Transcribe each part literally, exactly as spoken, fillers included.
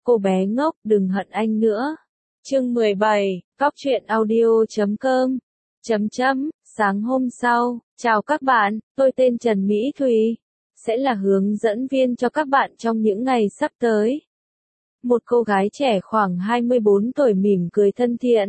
Cô bé ngốc, đừng hận anh nữa. Chương mười bảy, Cóc truyện audio chấm com. Chấm chấm, sáng hôm sau, chào các bạn, tôi tên Trần Mỹ Thùy, sẽ là hướng dẫn viên cho các bạn trong những ngày sắp tới. Một cô gái trẻ khoảng hai mươi bốn tuổi mỉm cười thân thiện.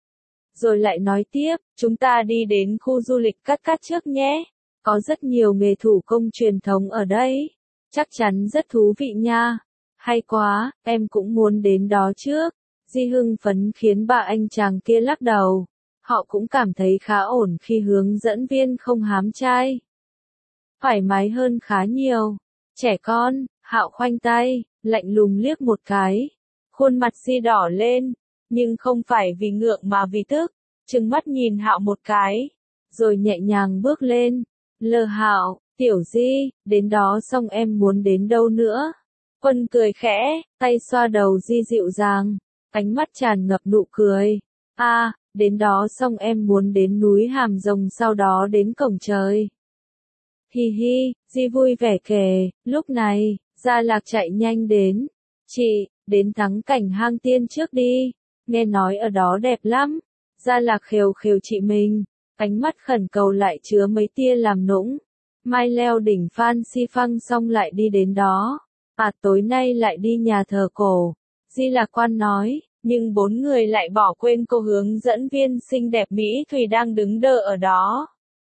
Rồi lại nói tiếp, chúng ta đi đến khu du lịch Cát Cát trước nhé. Có rất nhiều nghề thủ công truyền thống ở đây. Chắc chắn rất thú vị nha. Hay quá, em cũng muốn đến đó trước. Di hưng phấn khiến ba anh chàng kia lắc đầu. Họ cũng cảm thấy khá ổn khi hướng dẫn viên không hám trai. Thoải mái hơn khá nhiều. Trẻ con, Hạo khoanh tay, lạnh lùng liếc một cái. Khuôn mặt Di đỏ lên, nhưng không phải vì ngượng mà vì tức. Trừng mắt nhìn Hạo một cái, rồi nhẹ nhàng bước lên. Lờ Hạo, tiểu Di, đến đó xong em muốn đến đâu nữa? Quân cười khẽ, tay xoa đầu Di dịu dàng, ánh mắt tràn ngập nụ cười. A, à, đến đó xong em muốn đến núi Hàm Rồng sau đó đến cổng trời. Hi hi, Di vui vẻ kể, lúc này, Gia Lạc chạy nhanh đến. Chị, đến thắng cảnh hang tiên trước đi, nghe nói ở đó đẹp lắm. Gia Lạc khều khều chị mình, ánh mắt khẩn cầu lại chứa mấy tia làm nũng. Mai leo đỉnh Phan Xi Phăng xong lại đi đến đó. À tối nay lại đi nhà thờ cổ. Di Lạc Quan nói, nhưng bốn người lại bỏ quên cô hướng dẫn viên xinh đẹp Mỹ Thùy đang đứng đợi ở đó.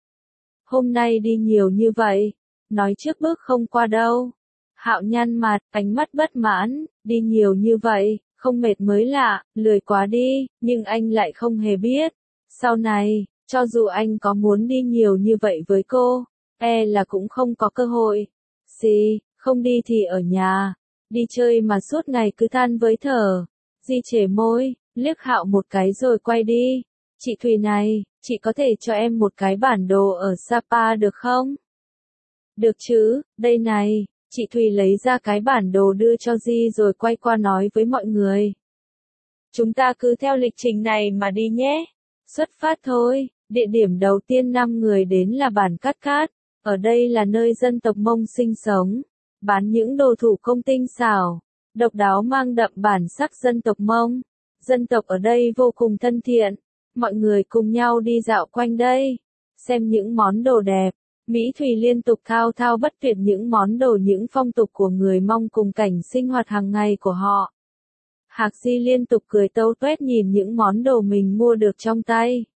Hôm nay đi nhiều như vậy, nói trước bước không qua đâu. Hạo nhăn mặt, ánh mắt bất mãn, đi nhiều như vậy, không mệt mới lạ, lười quá đi, nhưng anh lại không hề biết. Sau này, cho dù anh có muốn đi nhiều như vậy với cô, e là cũng không có cơ hội. Xì, không đi thì ở nhà, đi chơi mà suốt ngày cứ than với thở. Di chề môi, liếc Hạo một cái rồi quay đi. Chị Thùy này, chị có thể cho em một cái bản đồ ở Sapa được không? Được chứ, đây này. Chị Thùy lấy ra cái bản đồ đưa cho Di rồi quay qua nói với mọi người. Chúng ta cứ theo lịch trình này mà đi nhé. Xuất phát thôi, địa điểm đầu tiên năm người đến là bản Cát Cát. Ở đây là nơi dân tộc Mông sinh sống, bán những đồ thủ công tinh xảo, độc đáo mang đậm bản sắc dân tộc Mông. Dân tộc ở đây vô cùng thân thiện, mọi người cùng nhau đi dạo quanh đây, xem những món đồ đẹp. Mỹ Thùy liên tục thao thao bất tuyệt những món đồ những phong tục của người Mông cùng cảnh sinh hoạt hàng ngày của họ. Hạc Di liên tục cười tâu tuét nhìn những món đồ mình mua được trong tay.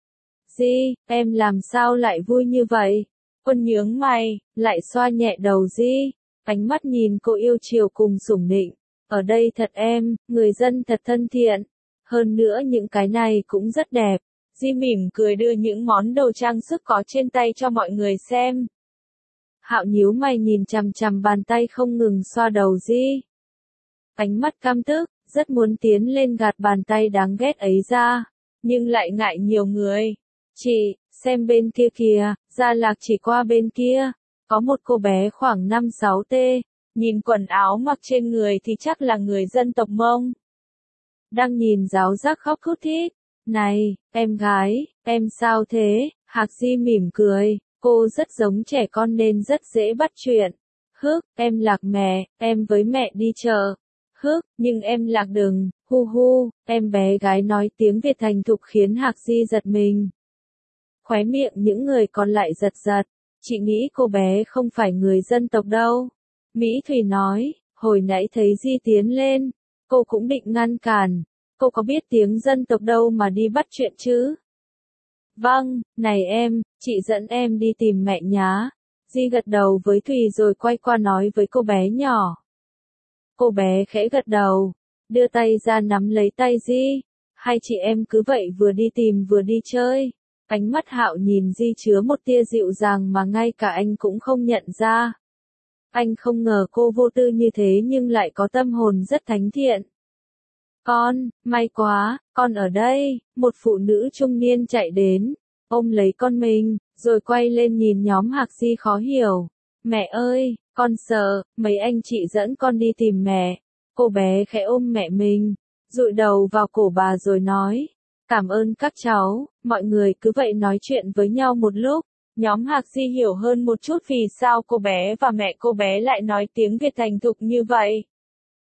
Di, em làm sao lại vui như vậy? Quân nhướng mày, lại xoa nhẹ đầu Di, ánh mắt nhìn cô yêu chiều cùng sủng nịnh. Ở đây thật em, người dân thật thân thiện. Hơn nữa những cái này cũng rất đẹp. Di mỉm cười đưa những món đồ trang sức có trên tay cho mọi người xem. Hạo nhíu mày nhìn chằm chằm bàn tay không ngừng xoa đầu Di. Ánh mắt căm tức, rất muốn tiến lên gạt bàn tay đáng ghét ấy ra, nhưng lại ngại nhiều người. Chị, xem bên kia kìa, Gia Lạc chỉ qua bên kia, có một cô bé khoảng năm sáu tê, nhìn quần áo mặc trên người thì chắc là người dân tộc Mông. Đang nhìn ráo rác khóc thút thít. Này, em gái, em sao thế? Hạc Di mỉm cười, cô rất giống trẻ con nên rất dễ bắt chuyện. Hức, em Lạc mẹ, em với mẹ đi chợ. Hức, nhưng em Lạc đừng, hu hu, em bé gái nói tiếng Việt thành thục khiến Hạc Di giật mình. Khóe miệng những người còn lại giật giật, chị nghĩ cô bé không phải người dân tộc đâu. Mỹ Thùy nói, hồi nãy thấy Di tiến lên, cô cũng định ngăn cản. Cô có biết tiếng dân tộc đâu mà đi bắt chuyện chứ? Vâng, này em, chị dẫn em đi tìm mẹ nhá. Di gật đầu với Thùy rồi quay qua nói với cô bé nhỏ. Cô bé khẽ gật đầu, đưa tay ra nắm lấy tay Di. Hai chị em cứ vậy vừa đi tìm vừa đi chơi. Ánh mắt Hạo nhìn Di chứa một tia dịu dàng mà ngay cả anh cũng không nhận ra. Anh không ngờ cô vô tư như thế nhưng lại có tâm hồn rất thánh thiện. Con, may quá, con ở đây, một phụ nữ trung niên chạy đến, ôm lấy con mình, rồi quay lên nhìn nhóm Hạc Di khó hiểu. Mẹ ơi, con sợ, mấy anh chị dẫn con đi tìm mẹ. Cô bé khẽ ôm mẹ mình, dụi đầu vào cổ bà rồi nói, cảm ơn các cháu. Mọi người cứ vậy nói chuyện với nhau một lúc. Nhóm Hạc Di hiểu hơn một chút vì sao cô bé và mẹ cô bé lại nói tiếng Việt thành thục như vậy.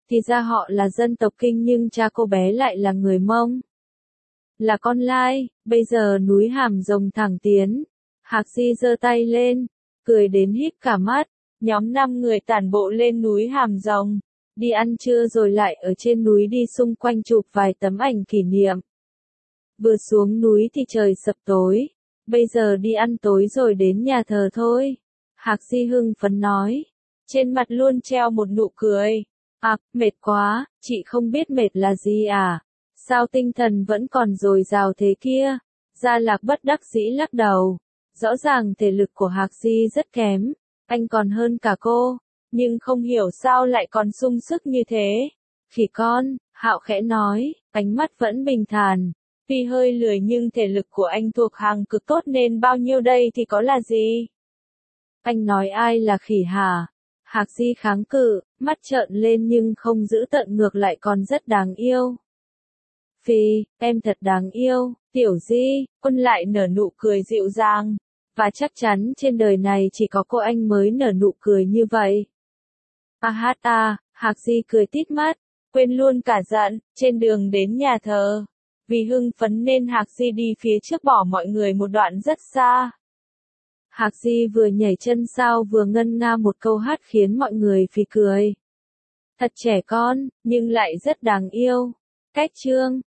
Thì ra họ là dân tộc Kinh nhưng cha cô bé lại là người Mông. Là con lai, bây giờ núi Hàm Rồng thẳng tiến. Hạc Di giơ tay lên, cười đến híp cả mắt. Nhóm năm người tản bộ lên núi Hàm Rồng. Đi ăn trưa rồi lại ở trên núi đi xung quanh chụp vài tấm ảnh kỷ niệm. Vừa xuống núi thì trời sập tối. Bây giờ đi ăn tối rồi đến nhà thờ thôi. Hạc Di hưng phấn nói. Trên mặt luôn treo một nụ cười. À, mệt quá, chị không biết mệt là gì à? Sao tinh thần vẫn còn dồi dào thế kia? Gia Lạc bất đắc dĩ lắc đầu. Rõ ràng thể lực của Hạc Di rất kém. Anh còn hơn cả cô. Nhưng không hiểu sao lại còn sung sức như thế. Khỉ con, Hạo khẽ nói, ánh mắt vẫn bình thản. Tuy hơi lười nhưng thể lực của anh thuộc hàng cực tốt nên bao nhiêu đây thì có là gì? Anh nói ai là khỉ hả? Hạc Di kháng cự, mắt trợn lên nhưng không giữ tận ngược lại còn rất đáng yêu. Phi, em thật đáng yêu, Tiểu Di, Quân lại nở nụ cười dịu dàng. Và chắc chắn trên đời này chỉ có cô anh mới nở nụ cười như vậy. A hát a, Hạc Di cười tít mắt, quên luôn cả giận, trên đường đến nhà thờ. Vì hưng phấn nên Hạc Di đi phía trước bỏ mọi người một đoạn rất xa. Hạc Di vừa nhảy chân sao vừa ngân nga một câu hát khiến mọi người phì cười. Thật trẻ con, nhưng lại rất đáng yêu. Cách chương